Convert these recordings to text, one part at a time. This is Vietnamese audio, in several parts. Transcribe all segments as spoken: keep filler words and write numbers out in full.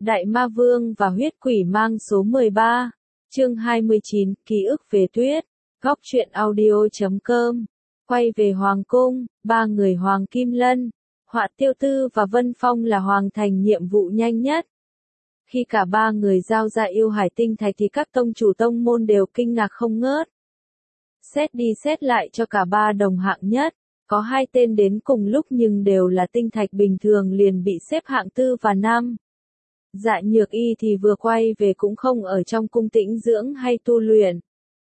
Đại Ma Vương và huyết quỷ mang số mười ba, chương hai mươi chín, ký ức về tuyết, góc truyện audio chấm com, quay về Hoàng Cung, ba người Hoàng Kim Lân, Họa Tiêu Tư và Vân Phong là hoàn thành nhiệm vụ nhanh nhất. Khi cả ba người giao ra yêu hải tinh thạch thì các tông chủ tông môn đều kinh ngạc không ngớt. Xét đi xét lại cho cả ba đồng hạng nhất, có hai tên đến cùng lúc nhưng đều là tinh thạch bình thường liền bị xếp hạng tư và năm. Dạ Nhược Y thì vừa quay về cũng không ở trong cung tĩnh dưỡng hay tu luyện.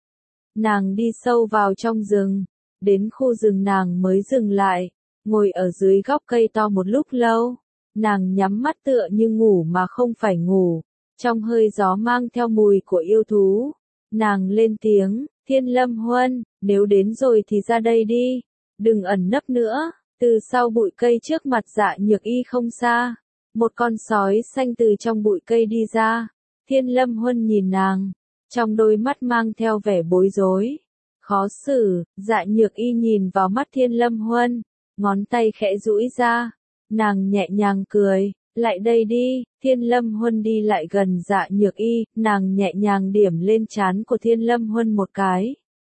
Nàng đi sâu vào trong rừng, đến khu rừng nàng mới dừng lại, ngồi ở dưới gốc cây to một lúc lâu. Nàng nhắm mắt tựa như ngủ mà không phải ngủ, trong hơi gió mang theo mùi của yêu thú. Nàng lên tiếng, Thiên Lâm Huân, nếu đến rồi thì ra đây đi, đừng ẩn nấp nữa. Từ sau bụi cây trước mặt Dạ Nhược Y không xa, một con sói xanh từ trong bụi cây đi ra. Thiên Lâm Huân nhìn nàng, trong đôi mắt mang theo vẻ bối rối, khó xử. Dạ Nhược Y nhìn vào mắt Thiên Lâm Huân, ngón tay khẽ duỗi ra, nàng nhẹ nhàng cười, lại đây đi. Thiên Lâm Huân đi lại gần Dạ Nhược Y, nàng nhẹ nhàng điểm lên trán của Thiên Lâm Huân một cái.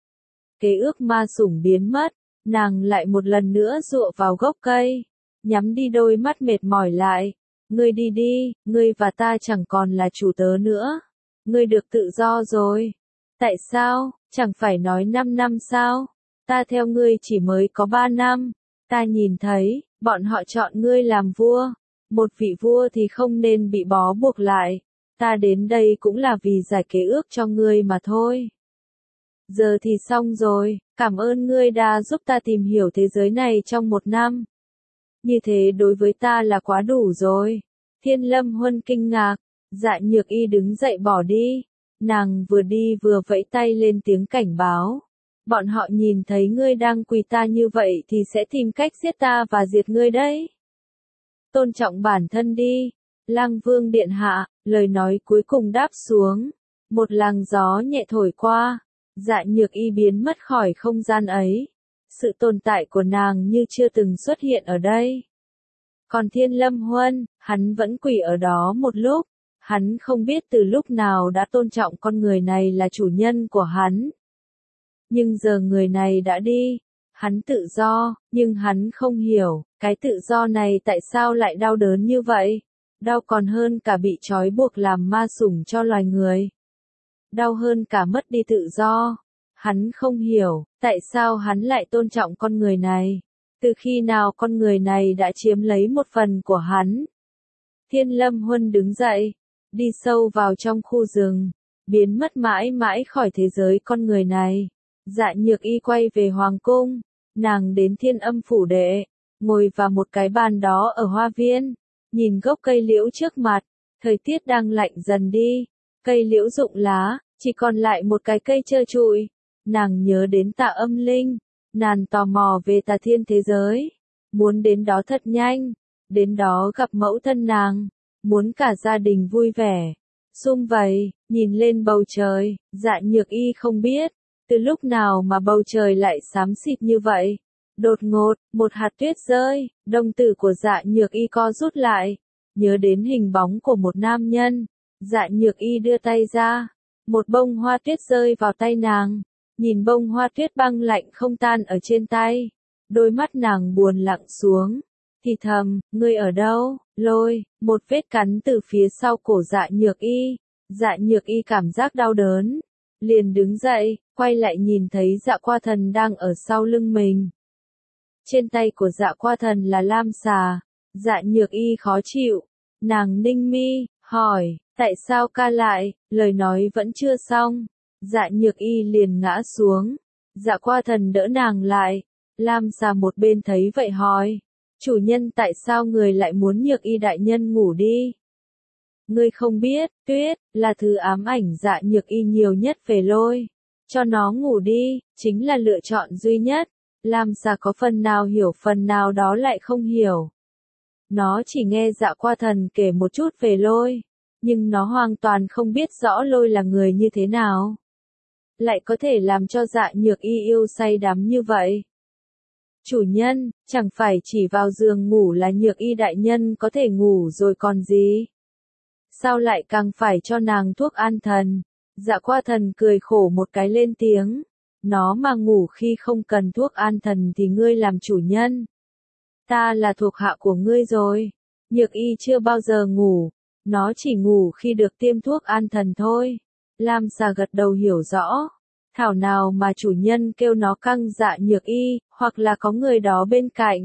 Kế ước ma sủng biến mất, nàng lại một lần nữa dựa vào gốc cây, nhắm đi đôi mắt mệt mỏi lại. Ngươi đi đi, ngươi và ta chẳng còn là chủ tớ nữa. Ngươi được tự do rồi. Tại sao, chẳng phải nói năm năm sao? Ta theo ngươi chỉ mới có ba năm. Ta nhìn thấy, bọn họ chọn ngươi làm vua. Một vị vua thì không nên bị bó buộc lại. Ta đến đây cũng là vì giải kế ước cho ngươi mà thôi. Giờ thì xong rồi, cảm ơn ngươi đã giúp ta tìm hiểu thế giới này trong một năm. Như thế đối với ta là quá đủ rồi. Thiên Lâm Huân kinh ngạc, Dạ Nhược Y đứng dậy bỏ đi. Nàng vừa đi vừa vẫy tay lên tiếng cảnh báo. Bọn họ nhìn thấy ngươi đang quỳ ta như vậy thì sẽ tìm cách giết ta và diệt ngươi đấy. Tôn trọng bản thân đi. Lang Vương điện hạ, lời nói cuối cùng đáp xuống. Một làn gió nhẹ thổi qua. Dạ Nhược Y biến mất khỏi không gian ấy. Sự tồn tại của nàng như chưa từng xuất hiện ở đây. Còn Thiên Lâm Huân, hắn vẫn quỳ ở đó một lúc. Hắn không biết từ lúc nào đã tôn trọng con người này là chủ nhân của hắn. Nhưng giờ người này đã đi. Hắn tự do, nhưng hắn không hiểu, cái tự do này tại sao lại đau đớn như vậy. Đau còn hơn cả bị trói buộc làm ma sủng cho loài người. Đau hơn cả mất đi tự do. Hắn không hiểu, tại sao hắn lại tôn trọng con người này. Từ khi nào con người này đã chiếm lấy một phần của hắn. Thiên Lâm Huân đứng dậy, đi sâu vào trong khu rừng, biến mất mãi mãi khỏi thế giới con người này. Dạ Nhược Y quay về Hoàng Cung, nàng đến Thiên Âm Phủ Đệ, ngồi vào một cái bàn đó ở hoa viên, nhìn gốc cây liễu trước mặt, thời tiết đang lạnh dần đi, cây liễu rụng lá, chỉ còn lại một cái cây trơ trụi. Nàng nhớ đến Tạ Âm Linh, nàng tò mò về Tà Thiên thế giới, muốn đến đó thật nhanh, đến đó gặp mẫu thân nàng, muốn cả gia đình vui vẻ, sum vầy, nhìn lên bầu trời. Dạ Nhược Y không biết, từ lúc nào mà bầu trời lại xám xịt như vậy. Đột ngột, một hạt tuyết rơi, đồng tử của Dạ Nhược Y co rút lại, nhớ đến hình bóng của một nam nhân. Dạ Nhược Y đưa tay ra, một bông hoa tuyết rơi vào tay nàng. Nhìn bông hoa tuyết băng lạnh không tan ở trên tay, đôi mắt nàng buồn lặng xuống, thì thầm, ngươi ở đâu? Lôi, một vết cắn từ phía sau cổ Dạ Nhược Y. Dạ Nhược Y cảm giác đau đớn, liền đứng dậy, quay lại nhìn thấy Dạ Qua Thần đang ở sau lưng mình. Trên tay của Dạ Qua Thần là lam xà. Dạ Nhược Y khó chịu, nàng ninh mi, hỏi, tại sao ca lại? Lời nói vẫn chưa xong. Dạ Nhược Y liền ngã xuống. Dạ Qua Thần đỡ nàng lại. Lam xà một bên thấy vậy hỏi, chủ nhân tại sao người lại muốn Nhược Y đại nhân ngủ đi? Ngươi không biết, tuyết, là thứ ám ảnh Dạ Nhược Y nhiều nhất về lôi. Cho nó ngủ đi, chính là lựa chọn duy nhất. Lam xà có phần nào hiểu phần nào đó lại không hiểu. Nó chỉ nghe Dạ Qua Thần kể một chút về lôi, nhưng nó hoàn toàn không biết rõ lôi là người như thế nào. Lại có thể làm cho Dạ Nhược Y yêu say đắm như vậy. Chủ nhân, chẳng phải chỉ vào giường ngủ là Nhược Y đại nhân có thể ngủ rồi còn gì? sao lại càng phải cho nàng thuốc an thần? Dạ qua thần cười khổ một cái lên tiếng, nó mà ngủ khi không cần thuốc an thần thì ngươi làm chủ nhân. Ta là thuộc hạ của ngươi rồi. Nhược y chưa bao giờ ngủ, nó chỉ ngủ khi được tiêm thuốc an thần thôi. Lam xà gật đầu hiểu rõ. Thảo nào mà chủ nhân kêu nó căng dạ nhược y, hoặc là có người đó bên cạnh.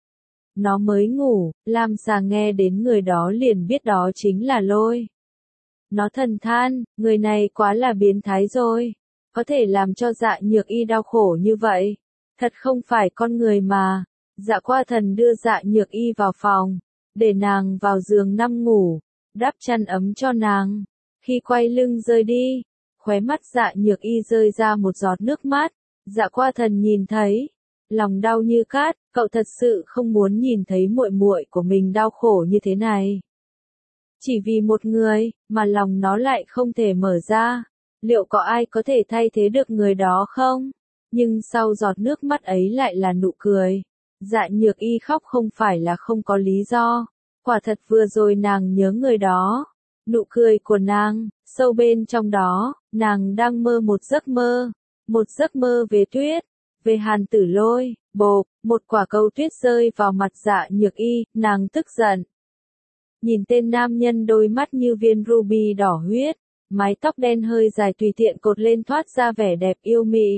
Nó mới ngủ, Lam xà nghe đến người đó liền biết đó chính là Lôi. Nó thầm than, người này quá là biến thái rồi. Có thể làm cho dạ nhược y đau khổ như vậy. Thật không phải con người mà. Dạ qua thần đưa dạ nhược y vào phòng, để nàng vào giường nằm ngủ, đắp chăn ấm cho nàng. Khi quay lưng rời đi, khóe mắt dạ nhược y rơi ra một giọt nước mắt. Dạ qua thần nhìn thấy, lòng đau như cát, cậu thật sự không muốn nhìn thấy muội muội của mình đau khổ như thế này. Chỉ vì một người, mà lòng nó lại không thể mở ra. Liệu có ai có thể thay thế được người đó không? Nhưng sau giọt nước mắt ấy lại là nụ cười. Dạ nhược y khóc không phải là không có lý do. Quả thật vừa rồi nàng nhớ người đó. Nụ cười của nàng, sâu bên trong đó, nàng đang mơ một giấc mơ. Một giấc mơ về tuyết, về Hàn Tử Lôi, bộp, một quả cầu tuyết rơi vào mặt dạ nhược y, nàng tức giận. Nhìn tên nam nhân đôi mắt như viên ruby đỏ huyết, mái tóc đen hơi dài tùy tiện cột lên thoát ra vẻ đẹp yêu mị.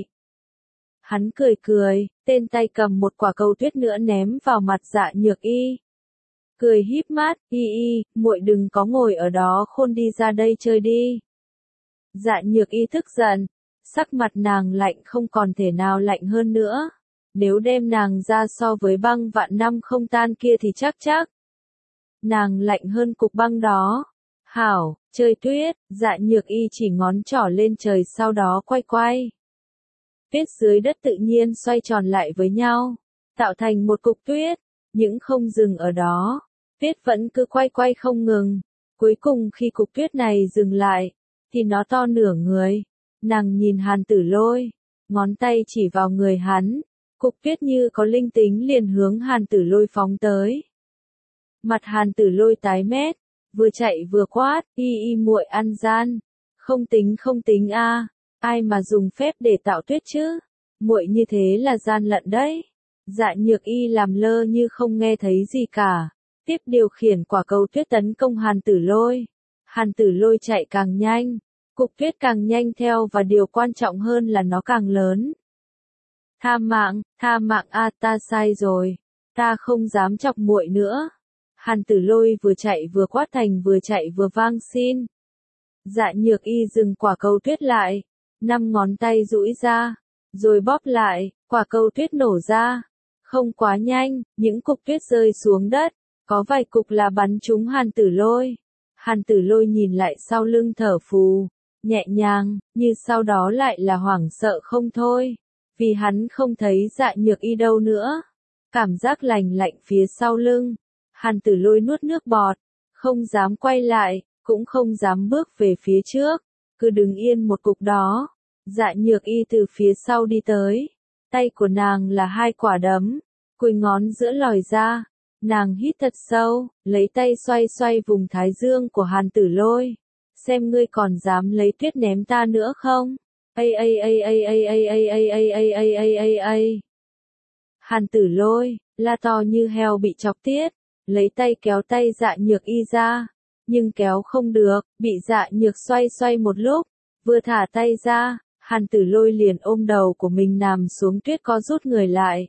Hắn cười cười, tên tay cầm một quả cầu tuyết nữa ném vào mặt dạ nhược y. Cười híp mắt, y y, muội đừng có ngồi ở đó khôn đi ra đây chơi đi. Dạ nhược y tức giận, sắc mặt nàng lạnh không còn thể nào lạnh hơn nữa. Nếu đem nàng ra so với băng vạn năm không tan kia thì chắc chắc. Nàng lạnh hơn cục băng đó. Hảo, chơi tuyết, dạ nhược y chỉ ngón trỏ lên trời sau đó quay quay. Tuyết dưới đất tự nhiên xoay tròn lại với nhau, tạo thành một cục tuyết, những không dừng ở đó. Tuyết vẫn cứ quay quay không ngừng. Cuối cùng khi cục tuyết này dừng lại, thì nó to nửa người. Nàng nhìn Hàn Tử Lôi, ngón tay chỉ vào người hắn. Cục tuyết như có linh tính liền hướng Hàn Tử Lôi phóng tới. Mặt Hàn Tử Lôi tái mét, vừa chạy vừa quát, y y muội ăn gian. Không tính không tính a, ai mà dùng phép để tạo tuyết chứ? Muội như thế là gian lận đấy. Dạ nhược y làm lơ như không nghe thấy gì cả. Tiếp điều khiển quả cầu tuyết tấn công Hàn Tử Lôi. Hàn Tử Lôi chạy càng nhanh, cục tuyết càng nhanh theo và điều quan trọng hơn là nó càng lớn. Tha mạng, tha mạng a, ta sai rồi. Ta không dám chọc muội nữa. Hàn Tử Lôi vừa chạy vừa quát thành vừa chạy vừa vang xin. Dạ nhược y dừng quả cầu tuyết lại, năm ngón tay duỗi ra, rồi bóp lại, quả cầu tuyết nổ ra. Không quá nhanh, những cục tuyết rơi xuống đất, có vài cục là bắn trúng Hàn Tử Lôi. Hàn Tử Lôi nhìn lại sau lưng thở phù, nhẹ nhàng, như sau đó lại là hoảng sợ không thôi, vì hắn không thấy dạ nhược y đâu nữa. Cảm giác lành lạnh phía sau lưng, Hàn Tử Lôi nuốt nước bọt, không dám quay lại, cũng không dám bước về phía trước, cứ đứng yên một cục đó. Dạ nhược y từ phía sau đi tới, tay của nàng là hai quả đấm, cùi ngón giữa lòi ra. Nàng hít thật sâu, lấy tay xoay xoay vùng thái dương của Hàn Tử Lôi. Xem ngươi còn dám lấy tuyết ném ta nữa không? Ây ây ây ây ây ây ây ây ây ây ây ây ây ây. Hàn Tử Lôi, la to như heo bị chọc tiết, lấy tay kéo tay dạ nhược y ra. Nhưng kéo không được, bị dạ nhược xoay xoay một lúc, vừa thả tay ra, Hàn Tử Lôi liền ôm đầu của mình nằm xuống tuyết co rút người lại.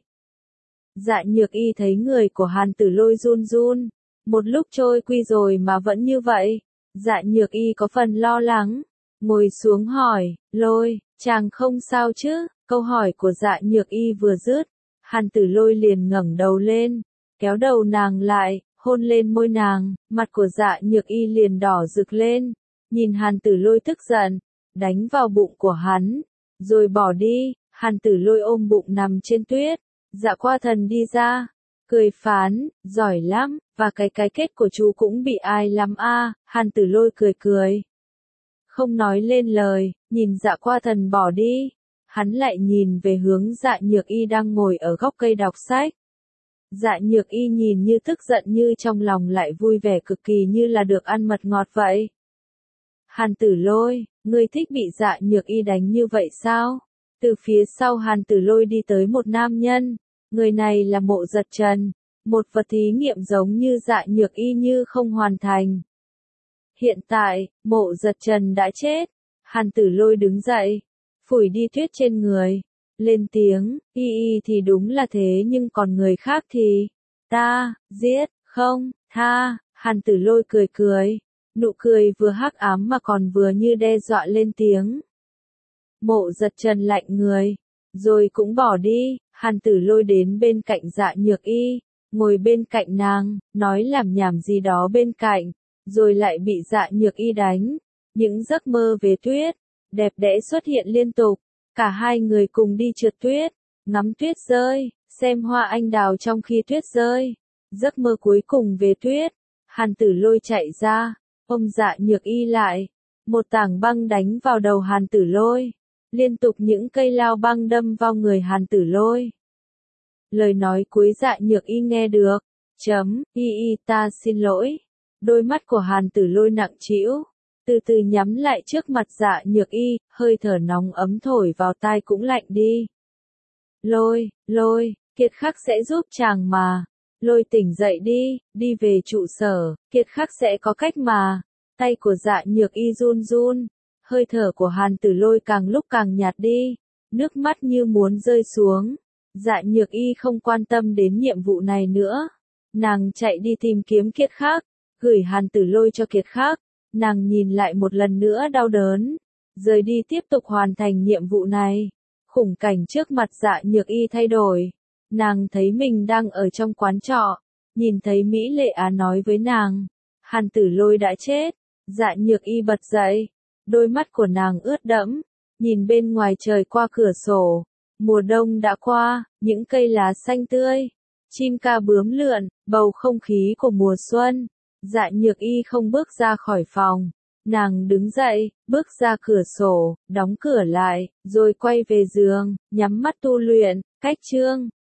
Dạ nhược y thấy người của Hàn Tử Lôi run run, một lúc trôi quy rồi mà vẫn như vậy. Dạ nhược y có phần lo lắng, ngồi xuống hỏi, Lôi, chàng không sao chứ? Câu hỏi của dạ nhược y vừa dứt, Hàn Tử Lôi liền ngẩng đầu lên, kéo đầu nàng lại, hôn lên môi nàng, mặt của dạ nhược y liền đỏ rực lên, nhìn Hàn Tử Lôi tức giận, đánh vào bụng của hắn, rồi bỏ đi. Hàn Tử Lôi ôm bụng nằm trên tuyết. Dạ qua thần đi ra, cười phán, giỏi lắm, và cái cái kết của chú cũng bị ai lắm a. À. Hàn Tử Lôi cười cười, không nói lên lời, nhìn dạ qua thần bỏ đi. Hắn lại nhìn về hướng dạ nhược y đang ngồi ở góc cây đọc sách. Dạ nhược y nhìn như tức giận như trong lòng lại vui vẻ cực kỳ như là được ăn mật ngọt vậy. Hàn Tử Lôi, ngươi thích bị dạ nhược y đánh như vậy sao? Từ phía sau Hàn Tử Lôi đi tới một nam nhân, người này là Mộ Giật Trần, một vật thí nghiệm giống như dạ nhược y như không hoàn thành. Hiện tại, Mộ Giật Trần đã chết, Hàn Tử Lôi đứng dậy, phủi đi tuyết trên người, lên tiếng, y y thì đúng là thế nhưng còn người khác thì, ta, giết, không, tha, Hàn Tử Lôi cười cười, nụ cười vừa hắc ám mà còn vừa như đe dọa lên tiếng. Mộ Giật Trần lạnh người, rồi cũng bỏ đi, Hàn Tử Lôi đến bên cạnh dạ nhược y, ngồi bên cạnh nàng, nói làm nhảm gì đó bên cạnh, rồi lại bị dạ nhược y đánh. Những giấc mơ về tuyết, đẹp đẽ xuất hiện liên tục, cả hai người cùng đi trượt tuyết, ngắm tuyết rơi, xem hoa anh đào trong khi tuyết rơi. Giấc mơ cuối cùng về tuyết, Hàn Tử Lôi chạy ra, ôm dạ nhược y lại, một tảng băng đánh vào đầu Hàn Tử Lôi, liên tục những cây lao băng đâm vào người Hàn Tử Lôi. Lời nói cuối dạ nhược y nghe được, chấm, y y ta xin lỗi, đôi mắt của Hàn Tử Lôi nặng trĩu, từ từ nhắm lại trước mặt dạ nhược y, hơi thở nóng ấm thổi vào tai cũng lạnh đi. Lôi, Lôi, Kiệt Khắc sẽ giúp chàng mà. Lôi tỉnh dậy đi, đi về trụ sở, Kiệt Khắc sẽ có cách mà. Tay của dạ nhược y run run, hơi thở của Hàn Tử Lôi càng lúc càng nhạt đi, nước mắt như muốn rơi xuống. Dạ nhược y không quan tâm đến nhiệm vụ này nữa. Nàng chạy đi tìm kiếm Kiệt Khắc, gửi Hàn Tử Lôi cho Kiệt Khắc. Nàng nhìn lại một lần nữa đau đớn, rời đi tiếp tục hoàn thành nhiệm vụ này. Khung cảnh trước mặt dạ nhược y thay đổi. Nàng thấy mình đang ở trong quán trọ, nhìn thấy Mỹ Lệ Á nói với nàng, Hàn Tử Lôi đã chết. Dạ nhược y bật dậy, đôi mắt của nàng ướt đẫm, nhìn bên ngoài trời qua cửa sổ. Mùa đông đã qua, những cây lá xanh tươi, chim ca bướm lượn, bầu không khí của mùa xuân. Dạ nhược y không bước ra khỏi phòng, nàng đứng dậy, bước ra cửa sổ, đóng cửa lại, rồi quay về giường, nhắm mắt tu luyện. Cách chương